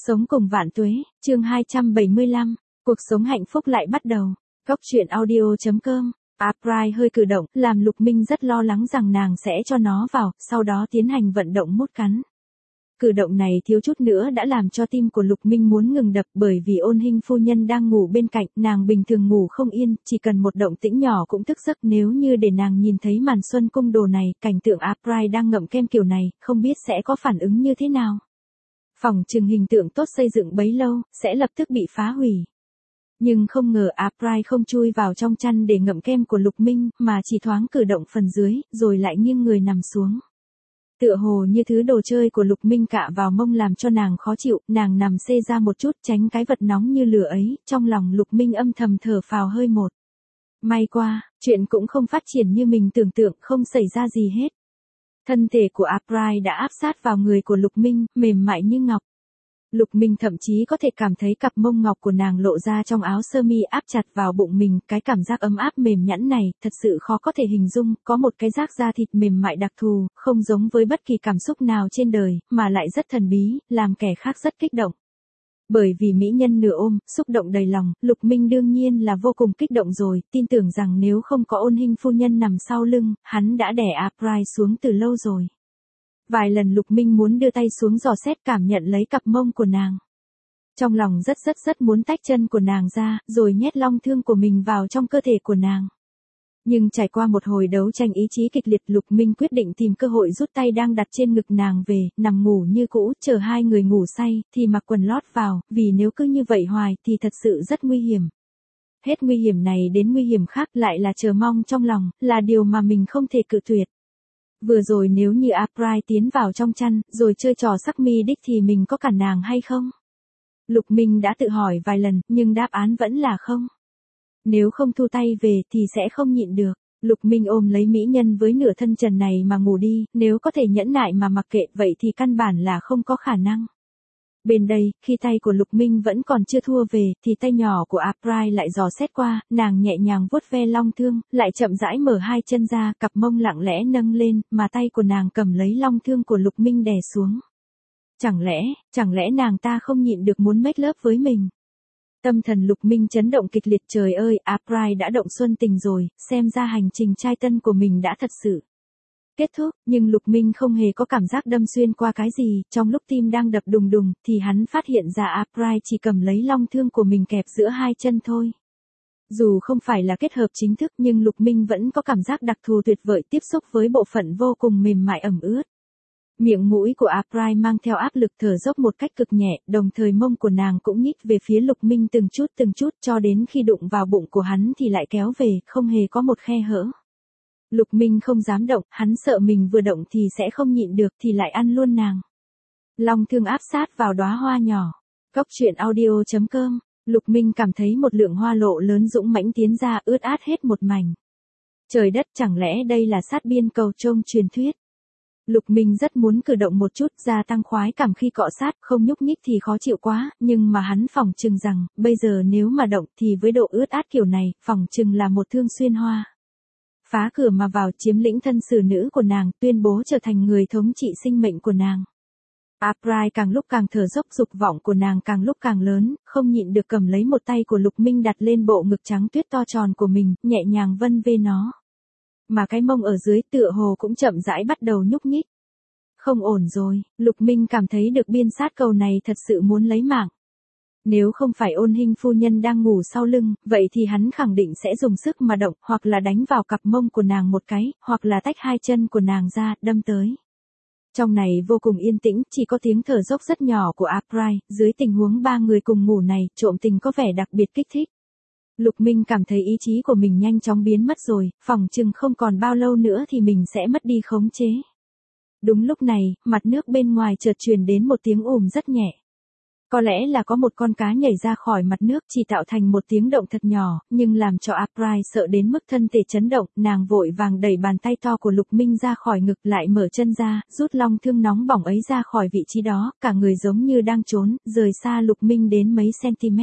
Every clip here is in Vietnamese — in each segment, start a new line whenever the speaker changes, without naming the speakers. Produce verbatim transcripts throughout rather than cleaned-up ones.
Sống cùng vạn tuế, chương hai trăm bảy mươi lăm, cuộc sống hạnh phúc lại bắt đầu. Góc truyện audio chấm com. April hơi cử động, làm Lục Minh rất lo lắng rằng nàng sẽ cho nó vào, sau đó tiến hành vận động mút cắn. Cử động này thiếu chút nữa đã làm cho tim của Lục Minh muốn ngừng đập, bởi vì Ôn Hinh phu nhân đang ngủ bên cạnh, nàng bình thường ngủ không yên, chỉ cần một động tĩnh nhỏ cũng thức giấc. Nếu như để nàng nhìn thấy màn xuân cung đồ này, cảnh tượng April đang ngậm kem kiểu này, không biết sẽ có phản ứng như thế nào. Phỏng chừng hình tượng tốt xây dựng bấy lâu, sẽ lập tức bị phá hủy. Nhưng không ngờ April không chui vào trong chăn để ngậm kem của Lục Minh, mà chỉ thoáng cử động phần dưới, rồi lại nghiêng người nằm xuống. Tựa hồ như thứ đồ chơi của Lục Minh cạ vào mông làm cho nàng khó chịu, nàng nằm xê ra một chút tránh cái vật nóng như lửa ấy, trong lòng Lục Minh âm thầm thở phào hơi một. May qua, chuyện cũng không phát triển như mình tưởng tượng, không xảy ra gì hết. Thân thể của April đã áp sát vào người của Lục Minh, mềm mại như ngọc. Lục Minh thậm chí có thể cảm thấy cặp mông ngọc của nàng lộ ra trong áo sơ mi áp chặt vào bụng mình, cái cảm giác ấm áp mềm nhẵn này, thật sự khó có thể hình dung, có một cái giác da thịt mềm mại đặc thù, không giống với bất kỳ cảm xúc nào trên đời, mà lại rất thần bí, làm kẻ khác rất kích động. Bởi vì mỹ nhân nửa ôm, xúc động đầy lòng, Lục Minh đương nhiên là vô cùng kích động rồi, tin tưởng rằng nếu không có Ôn Hinh phu nhân nằm sau lưng, hắn đã đè April xuống từ lâu rồi. Vài lần Lục Minh muốn đưa tay xuống dò xét cảm nhận lấy cặp mông của nàng. Trong lòng rất rất rất muốn tách chân của nàng ra, rồi nhét long thương của mình vào trong cơ thể của nàng. Nhưng trải qua một hồi đấu tranh ý chí kịch liệt, Lục Minh quyết định tìm cơ hội rút tay đang đặt trên ngực nàng về, nằm ngủ như cũ, chờ hai người ngủ say, thì mặc quần lót vào, vì nếu cứ như vậy hoài thì thật sự rất nguy hiểm. Hết nguy hiểm này đến nguy hiểm khác, lại là chờ mong trong lòng, là điều mà mình không thể cự tuyệt. Vừa rồi nếu như April tiến vào trong chăn, rồi chơi trò sắc mi đích thì mình có cản nàng hay không? Lục Minh đã tự hỏi vài lần, nhưng đáp án vẫn là không. Nếu không thu tay về thì sẽ không nhịn được. Lục Minh ôm lấy mỹ nhân với nửa thân trần này mà ngủ đi, nếu có thể nhẫn nại mà mặc kệ vậy thì căn bản là không có khả năng. Bên đây, khi tay của Lục Minh vẫn còn chưa thua về, thì tay nhỏ của April lại dò xét qua, nàng nhẹ nhàng vuốt ve long thương, lại chậm rãi mở hai chân ra, cặp mông lặng lẽ nâng lên, mà tay của nàng cầm lấy long thương của Lục Minh đè xuống. Chẳng lẽ, chẳng lẽ nàng ta không nhịn được muốn make love với mình? Tâm thần Lục Minh chấn động kịch liệt, trời ơi, April đã động xuân tình rồi, xem ra hành trình trai tân của mình đã thật sự kết thúc, nhưng Lục Minh không hề có cảm giác đâm xuyên qua cái gì, trong lúc tim đang đập đùng đùng, thì hắn phát hiện ra April chỉ cầm lấy long thương của mình kẹp giữa hai chân thôi. Dù không phải là kết hợp chính thức nhưng Lục Minh vẫn có cảm giác đặc thù tuyệt vời tiếp xúc với bộ phận vô cùng mềm mại ẩm ướt. Miệng mũi của April mang theo áp lực thở dốc một cách cực nhẹ, đồng thời mông của nàng cũng nhích về phía Lục Minh từng chút từng chút cho đến khi đụng vào bụng của hắn thì lại kéo về, không hề có một khe hở. Lục Minh không dám động, hắn sợ mình vừa động thì sẽ không nhịn được thì lại ăn luôn nàng. Long thương áp sát vào đóa hoa nhỏ. Góc truyện audio chấm com. Lục Minh cảm thấy một lượng hoa lộ lớn dũng mãnh tiến ra, ướt át hết một mảnh. Trời đất, chẳng lẽ đây là sát biên cầu trông truyền thuyết? Lục Minh rất muốn cử động một chút, gia tăng khoái cảm khi cọ sát, không nhúc nhích thì khó chịu quá, nhưng mà hắn phỏng chừng rằng, bây giờ nếu mà động thì với độ ướt át kiểu này, phỏng chừng là một thương xuyên hoa. Phá cửa mà vào, chiếm lĩnh thân xử nữ của nàng, tuyên bố trở thành người thống trị sinh mệnh của nàng. April càng lúc càng thở dốc, dục vọng của nàng càng lúc càng lớn, không nhịn được cầm lấy một tay của Lục Minh đặt lên bộ ngực trắng tuyết to tròn của mình, nhẹ nhàng vân vê nó. Mà cái mông ở dưới tựa hồ cũng chậm rãi bắt đầu nhúc nhích. Không ổn rồi, Lục Minh cảm thấy được biên sát cầu này thật sự muốn lấy mạng. Nếu không phải Ôn Hinh phu nhân đang ngủ sau lưng, vậy thì hắn khẳng định sẽ dùng sức mà động, hoặc là đánh vào cặp mông của nàng một cái, hoặc là tách hai chân của nàng ra, đâm tới. Trong này vô cùng yên tĩnh, chỉ có tiếng thở dốc rất nhỏ của April, dưới tình huống ba người cùng ngủ này, trộm tình có vẻ đặc biệt kích thích. Lục Minh cảm thấy ý chí của mình nhanh chóng biến mất rồi, phỏng chừng không còn bao lâu nữa thì mình sẽ mất đi khống chế. Đúng lúc này, mặt nước bên ngoài chợt truyền đến một tiếng ùm rất nhẹ. Có lẽ là có một con cá nhảy ra khỏi mặt nước, chỉ tạo thành một tiếng động thật nhỏ, nhưng làm cho April sợ đến mức thân thể chấn động, nàng vội vàng đẩy bàn tay to của Lục Minh ra khỏi ngực, lại mở chân ra, rút long thương nóng bỏng ấy ra khỏi vị trí đó, cả người giống như đang trốn, rời xa Lục Minh đến mấy cm.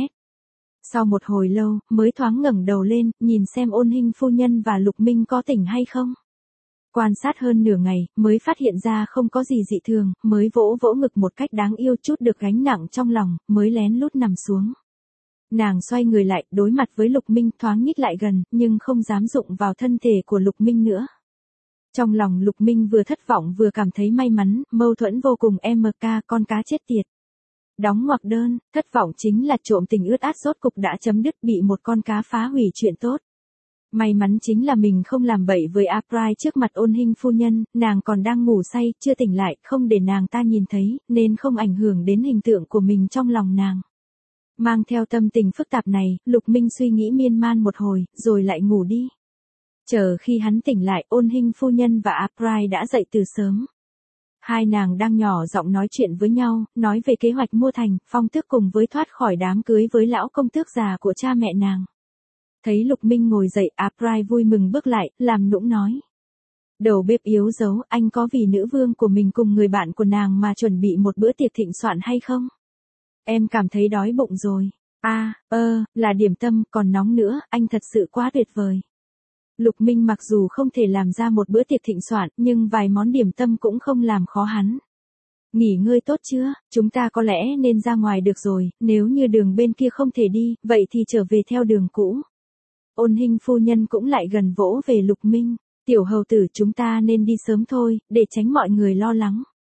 Sau một hồi lâu, mới thoáng ngẩng đầu lên, nhìn xem Ôn Hinh phu nhân và Lục Minh có tỉnh hay không. Quan sát hơn nửa ngày, mới phát hiện ra không có gì dị thường, mới vỗ vỗ ngực một cách đáng yêu chút được gánh nặng trong lòng, mới lén lút nằm xuống. Nàng xoay người lại, đối mặt với Lục Minh thoáng nhích lại gần, nhưng không dám dụng vào thân thể của Lục Minh nữa. Trong lòng Lục Minh vừa thất vọng vừa cảm thấy may mắn, mâu thuẫn vô cùng em ca con cá chết tiệt. Đóng ngoặc đơn, thất vọng chính là trộm tình ướt át rốt cục đã chấm dứt bị một con cá phá hủy chuyện tốt. May mắn chính là mình không làm bậy với April trước mặt Ôn Hinh phu nhân, nàng còn đang ngủ say, chưa tỉnh lại, không để nàng ta nhìn thấy, nên không ảnh hưởng đến hình tượng của mình trong lòng nàng. Mang theo tâm tình phức tạp này, Lục Minh suy nghĩ miên man một hồi, rồi lại ngủ đi. Chờ khi hắn tỉnh lại, Ôn Hinh phu nhân và April đã dậy từ sớm. Hai nàng đang nhỏ giọng nói chuyện với nhau, nói về kế hoạch mua thành, phong tước cùng với thoát khỏi đám cưới với lão công tước già của cha mẹ nàng. Thấy Lục Minh ngồi dậy, April vui mừng bước lại, làm nũng nói. Đầu bếp yếu dấu, anh có vì nữ vương của mình cùng người bạn của nàng mà chuẩn bị một bữa tiệc thịnh soạn hay không? Em cảm thấy đói bụng rồi. À, ơ, là điểm tâm, còn nóng nữa, anh thật sự quá tuyệt vời. Lục Minh mặc dù không thể làm ra một bữa tiệc thịnh soạn, nhưng vài món điểm tâm cũng không làm khó hắn. Nghỉ ngơi tốt chưa, chúng ta có lẽ nên ra ngoài được rồi, nếu như đường bên kia không thể đi, vậy thì trở về theo đường cũ. Ôn Hinh phu nhân cũng lại gần vỗ về Lục Minh, tiểu hầu tử chúng ta nên đi sớm thôi, để tránh mọi người lo lắng.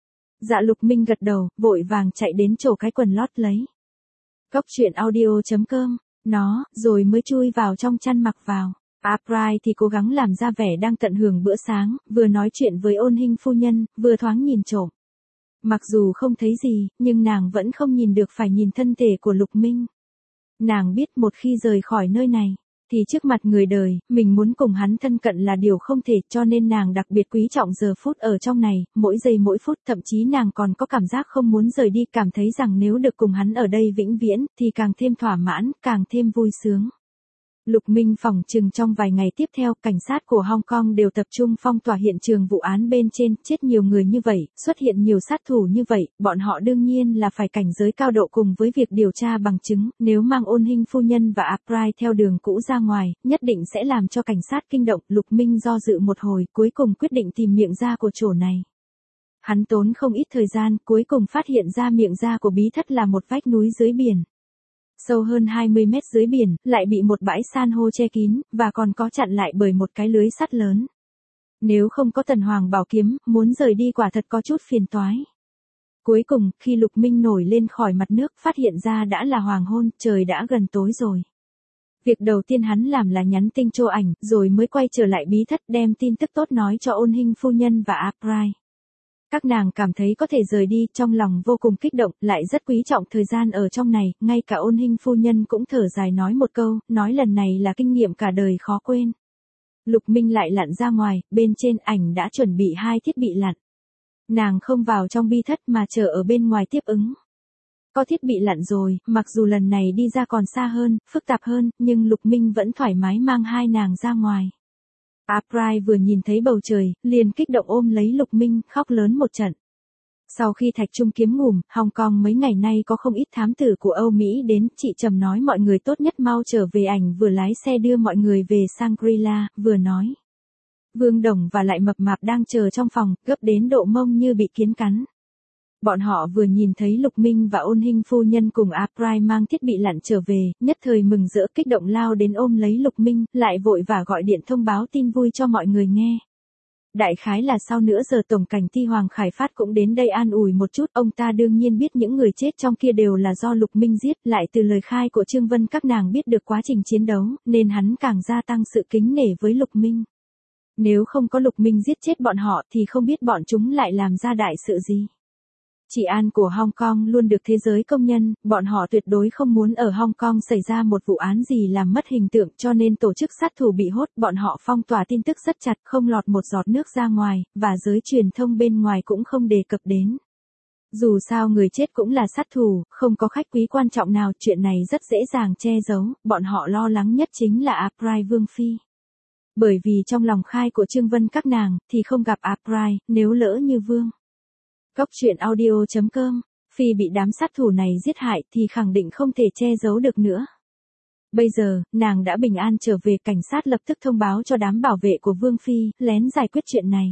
Dạ Lục Minh gật đầu, vội vàng chạy đến chỗ cái quần lót lấy. Cốc truyện audio chấm com, nó, rồi mới chui vào trong chăn mặc vào. April thì cố gắng làm ra vẻ đang tận hưởng bữa sáng, vừa nói chuyện với Ôn Hinh phu nhân, vừa thoáng nhìn trộm. Mặc dù không thấy gì, nhưng nàng vẫn không nhìn được phải nhìn thân thể của Lục Minh. Nàng biết một khi rời khỏi nơi này, thì trước mặt người đời, mình muốn cùng hắn thân cận là điều không thể, cho nên nàng đặc biệt quý trọng giờ phút ở trong này, mỗi giây mỗi phút, thậm chí nàng còn có cảm giác không muốn rời đi, cảm thấy rằng nếu được cùng hắn ở đây vĩnh viễn, thì càng thêm thỏa mãn, càng thêm vui sướng. Lục Minh phỏng chừng trong vài ngày tiếp theo, cảnh sát của Hong Kong đều tập trung phong tỏa hiện trường vụ án bên trên, chết nhiều người như vậy, xuất hiện nhiều sát thủ như vậy, bọn họ đương nhiên là phải cảnh giới cao độ cùng với việc điều tra bằng chứng, nếu mang Ôn Hinh phu nhân và April theo đường cũ ra ngoài, nhất định sẽ làm cho cảnh sát kinh động. Lục Minh do dự một hồi, cuối cùng quyết định tìm miệng ra của chỗ này. Hắn tốn không ít thời gian, cuối cùng phát hiện ra miệng ra của bí thất là một vách núi dưới biển. Sâu hơn hai mươi mét dưới biển, lại bị một bãi san hô che kín, và còn có chặn lại bởi một cái lưới sắt lớn. Nếu không có Tần Hoàng bảo kiếm, muốn rời đi quả thật có chút phiền toái. Cuối cùng, khi Lục Minh nổi lên khỏi mặt nước, phát hiện ra đã là hoàng hôn, trời đã gần tối rồi. Việc đầu tiên hắn làm là nhắn tin cho ảnh, rồi mới quay trở lại bí thất đem tin tức tốt nói cho Ôn Hinh phu nhân và April. Các nàng cảm thấy có thể rời đi, trong lòng vô cùng kích động, lại rất quý trọng thời gian ở trong này, ngay cả Ôn Hinh phu nhân cũng thở dài nói một câu, nói lần này là kinh nghiệm cả đời khó quên. Lục Minh lại lặn ra ngoài, bên trên ảnh đã chuẩn bị hai thiết bị lặn. Nàng không vào trong bi thất mà chờ ở bên ngoài tiếp ứng. Có thiết bị lặn rồi, mặc dù lần này đi ra còn xa hơn, phức tạp hơn, nhưng Lục Minh vẫn thoải mái mang hai nàng ra ngoài. April vừa nhìn thấy bầu trời, liền kích động ôm lấy Lục Minh, khóc lớn một trận. Sau khi Thạch Trung kiếm ngủm, Hong Kong mấy ngày nay có không ít thám tử của Âu Mỹ đến, chị Trầm nói mọi người tốt nhất mau trở về. Ảnh vừa lái xe đưa mọi người về Shangri-La, vừa nói. Vương Đồng và lại mập mạp đang chờ trong phòng, gấp đến độ mông như bị kiến cắn. Bọn họ vừa nhìn thấy Lục Minh và Ôn Hinh phu nhân cùng April mang thiết bị lặn trở về, nhất thời mừng rỡ kích động lao đến ôm lấy Lục Minh, lại vội vã gọi điện thông báo tin vui cho mọi người nghe. Đại khái là sau nửa giờ Tổng cảnh ty Hoàng Khải Phát cũng đến đây an ủi một chút, ông ta đương nhiên biết những người chết trong kia đều là do Lục Minh giết, lại từ lời khai của Trương Vân các nàng biết được quá trình chiến đấu, nên hắn càng gia tăng sự kính nể với Lục Minh. Nếu không có Lục Minh giết chết bọn họ thì không biết bọn chúng lại làm ra đại sự gì. Trị an của Hong Kong luôn được thế giới công nhận, bọn họ tuyệt đối không muốn ở Hong Kong xảy ra một vụ án gì làm mất hình tượng, cho nên tổ chức sát thủ bị hốt, bọn họ phong tỏa tin tức rất chặt, không lọt một giọt nước ra ngoài, và giới truyền thông bên ngoài cũng không đề cập đến. Dù sao người chết cũng là sát thủ, không có khách quý quan trọng nào, chuyện này rất dễ dàng che giấu, bọn họ lo lắng nhất chính là April Vương Phi. Bởi vì trong lòng khai của Trương Vân các nàng, thì không gặp April, nếu lỡ như Vương. Cốc truyện audio chấm com, Phi bị đám sát thủ này giết hại thì khẳng định không thể che giấu được nữa. Bây giờ, nàng đã bình an trở về, cảnh sát lập tức thông báo cho đám bảo vệ của Vương Phi, lén giải quyết chuyện này.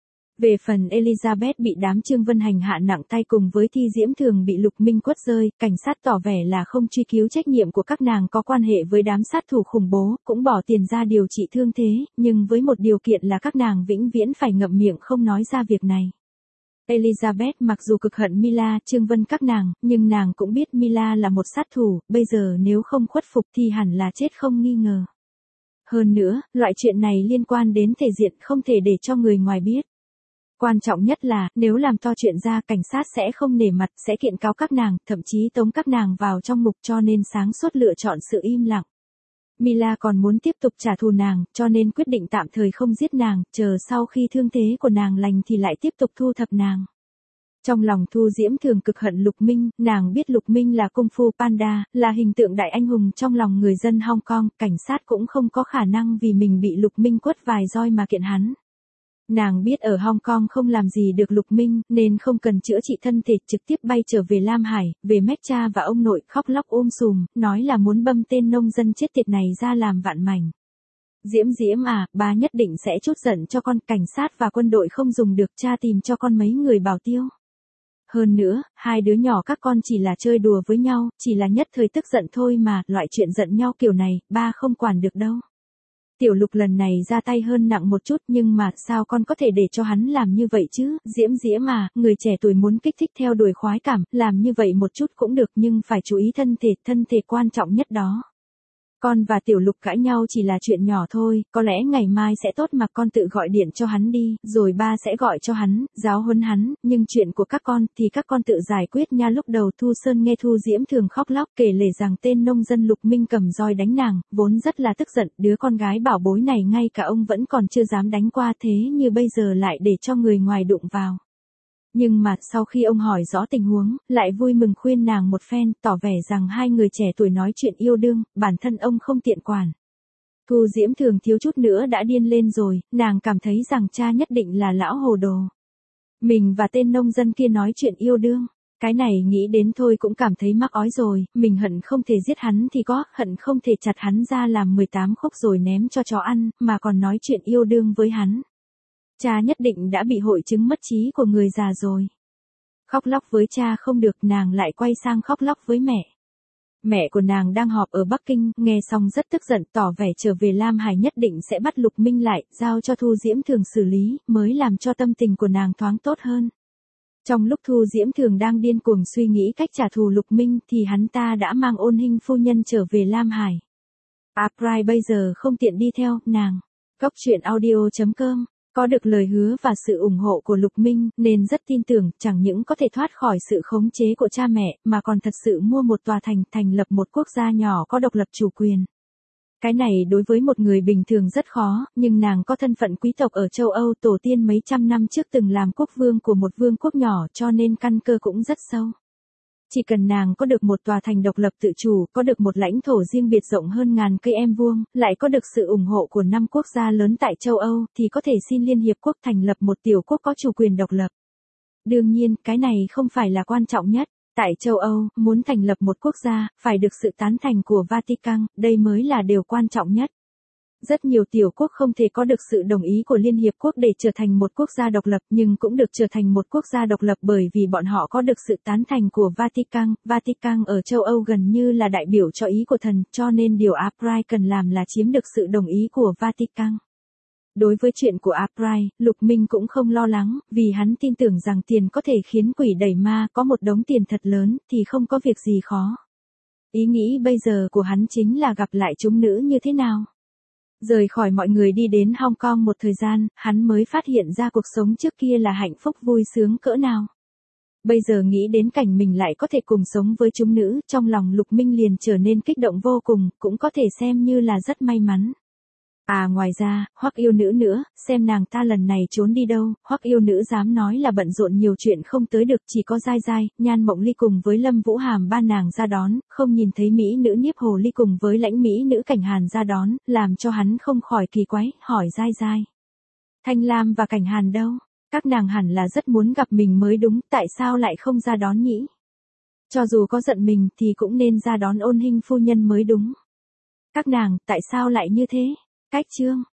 Về phần Elizabeth bị đám Trương Vân hành hạ nặng tay cùng với Thi Diễm Thường bị Lục Minh quất rơi, cảnh sát tỏ vẻ là không truy cứu trách nhiệm của các nàng có quan hệ với đám sát thủ khủng bố, cũng bỏ tiền ra điều trị thương thế, nhưng với một điều kiện là các nàng vĩnh viễn phải ngậm miệng không nói ra việc này. Elizabeth mặc dù cực hận Mila, Trương Vân các nàng, nhưng nàng cũng biết Mila là một sát thủ, bây giờ nếu không khuất phục thì hẳn là chết không nghi ngờ. Hơn nữa, loại chuyện này liên quan đến thể diện không thể để cho người ngoài biết. Quan trọng nhất là, nếu làm to chuyện ra cảnh sát sẽ không nể mặt, sẽ kiện cáo các nàng, thậm chí tống các nàng vào trong ngục, cho nên sáng suốt lựa chọn sự im lặng. Mila còn muốn tiếp tục trả thù nàng, cho nên quyết định tạm thời không giết nàng, chờ sau khi thương thế của nàng lành thì lại tiếp tục thu thập nàng. Trong lòng Thu Diễm Thường cực hận Lục Minh, nàng biết Lục Minh là Kung Fu Panda, là hình tượng đại anh hùng trong lòng người dân Hong Kong, cảnh sát cũng không có khả năng vì mình bị Lục Minh quất vài roi mà kiện hắn. Nàng biết ở Hong Kong không làm gì được Lục Minh, nên không cần chữa trị thân thể, trực tiếp bay trở về Lam Hải, về mét cha và ông nội, khóc lóc ôm sùm, nói là muốn băm tên nông dân chết tiệt này ra làm vạn mảnh. Diễm Diễm à, ba nhất định sẽ trút giận cho con, cảnh sát và quân đội không dùng được, cha tìm cho con mấy người bảo tiêu. Hơn nữa, hai đứa nhỏ các con chỉ là chơi đùa với nhau, chỉ là nhất thời tức giận thôi mà, loại chuyện giận nhau kiểu này, ba không quản được đâu. Tiểu Lục lần này ra tay hơn nặng một chút, nhưng mà sao con có thể để cho hắn làm như vậy chứ, Diễm Diễm à, người trẻ tuổi muốn kích thích theo đuổi khoái cảm, làm như vậy một chút cũng được nhưng phải chú ý thân thể, thân thể quan trọng nhất đó. Con và Tiểu Lục cãi nhau chỉ là chuyện nhỏ thôi, có lẽ ngày mai sẽ tốt mà con tự gọi điện cho hắn đi, rồi ba sẽ gọi cho hắn, giáo huấn hắn, nhưng chuyện của các con thì các con tự giải quyết nha. Lúc đầu Thu Sơn nghe Thu Diễm Thường khóc lóc kể lể rằng tên nông dân Lục Minh cầm roi đánh nàng, vốn rất là tức giận, đứa con gái bảo bối này ngay cả ông vẫn còn chưa dám đánh qua, thế như bây giờ lại để cho người ngoài đụng vào. Nhưng mà, sau khi ông hỏi rõ tình huống, lại vui mừng khuyên nàng một phen, tỏ vẻ rằng hai người trẻ tuổi nói chuyện yêu đương, bản thân ông không tiện quản. Thu Diễm Thường thiếu chút nữa đã điên lên rồi, nàng cảm thấy rằng cha nhất định là lão hồ đồ. Mình và tên nông dân kia nói chuyện yêu đương, cái này nghĩ đến thôi cũng cảm thấy mắc ói rồi, mình hận không thể giết hắn thì có, hận không thể chặt hắn ra làm mười tám khúc rồi ném cho chó ăn, mà còn nói chuyện yêu đương với hắn. Cha nhất định đã bị hội chứng mất trí của người già rồi. Khóc lóc với cha không được, nàng lại quay sang khóc lóc với mẹ. Mẹ của nàng đang họp ở Bắc Kinh, nghe xong rất tức giận, tỏ vẻ trở về Lam Hải nhất định sẽ bắt Lục Minh lại, giao cho Thu Diễm Thường xử lý, mới làm cho tâm tình của nàng thoáng tốt hơn. Trong lúc Thu Diễm Thường đang điên cuồng suy nghĩ cách trả thù Lục Minh thì hắn ta đã mang Ôn Hinh phu nhân trở về Lam Hải. April bây giờ không tiện đi theo, nàng. Góc truyện audio chấm com có được lời hứa và sự ủng hộ của Lục Minh, nên rất tin tưởng, chẳng những có thể thoát khỏi sự khống chế của cha mẹ, mà còn thật sự mua một tòa thành, thành lập một quốc gia nhỏ có độc lập chủ quyền. Cái này đối với một người bình thường rất khó, nhưng nàng có thân phận quý tộc ở châu Âu, tổ tiên mấy trăm năm trước từng làm quốc vương của một vương quốc nhỏ, cho nên căn cơ cũng rất sâu. Chỉ cần nàng có được một tòa thành độc lập tự chủ, có được một lãnh thổ riêng biệt rộng hơn ngàn cây em vuông, lại có được sự ủng hộ của năm quốc gia lớn tại châu Âu, thì có thể xin Liên Hiệp Quốc thành lập một tiểu quốc có chủ quyền độc lập. Đương nhiên, cái này không phải là quan trọng nhất. Tại châu Âu, muốn thành lập một quốc gia, phải được sự tán thành của Vatican, đây mới là điều quan trọng nhất. Rất nhiều tiểu quốc không thể có được sự đồng ý của Liên Hiệp Quốc để trở thành một quốc gia độc lập, nhưng cũng được trở thành một quốc gia độc lập bởi vì bọn họ có được sự tán thành của Vatican. Vatican ở châu Âu gần như là đại biểu cho ý của thần, cho nên điều April cần làm là chiếm được sự đồng ý của Vatican. Đối với chuyện của April, Lục Minh cũng không lo lắng, vì hắn tin tưởng rằng tiền có thể khiến quỷ đẩy ma, có một đống tiền thật lớn, thì không có việc gì khó. Ý nghĩ bây giờ của hắn chính là gặp lại chúng nữ như thế nào. Rời khỏi mọi người đi đến Hong Kong một thời gian, hắn mới phát hiện ra cuộc sống trước kia là hạnh phúc vui sướng cỡ nào. Bây giờ nghĩ đến cảnh mình lại có thể cùng sống với chúng nữ, trong lòng Lục Minh liền trở nên kích động vô cùng, cũng có thể xem như là rất may mắn. À ngoài ra, Hoắc yêu nữ nữa, xem nàng ta lần này trốn đi đâu, Hoắc yêu nữ dám nói là bận rộn nhiều chuyện không tới được, chỉ có Giai Giai, Nhan Mộng Ly cùng với Lâm Vũ Hàm ba nàng ra đón, không nhìn thấy mỹ nữ Niếp Hồ Ly cùng với lãnh mỹ nữ Cảnh Hàn ra đón, làm cho hắn không khỏi kỳ quái, hỏi Giai Giai. Thanh Lam và Cảnh Hàn đâu? Các nàng hẳn là rất muốn gặp mình mới đúng, tại sao lại không ra đón nhỉ? Cho dù có giận mình thì cũng nên ra đón Ôn Hinh phu nhân mới đúng. Các nàng, tại sao lại như thế? Cách chương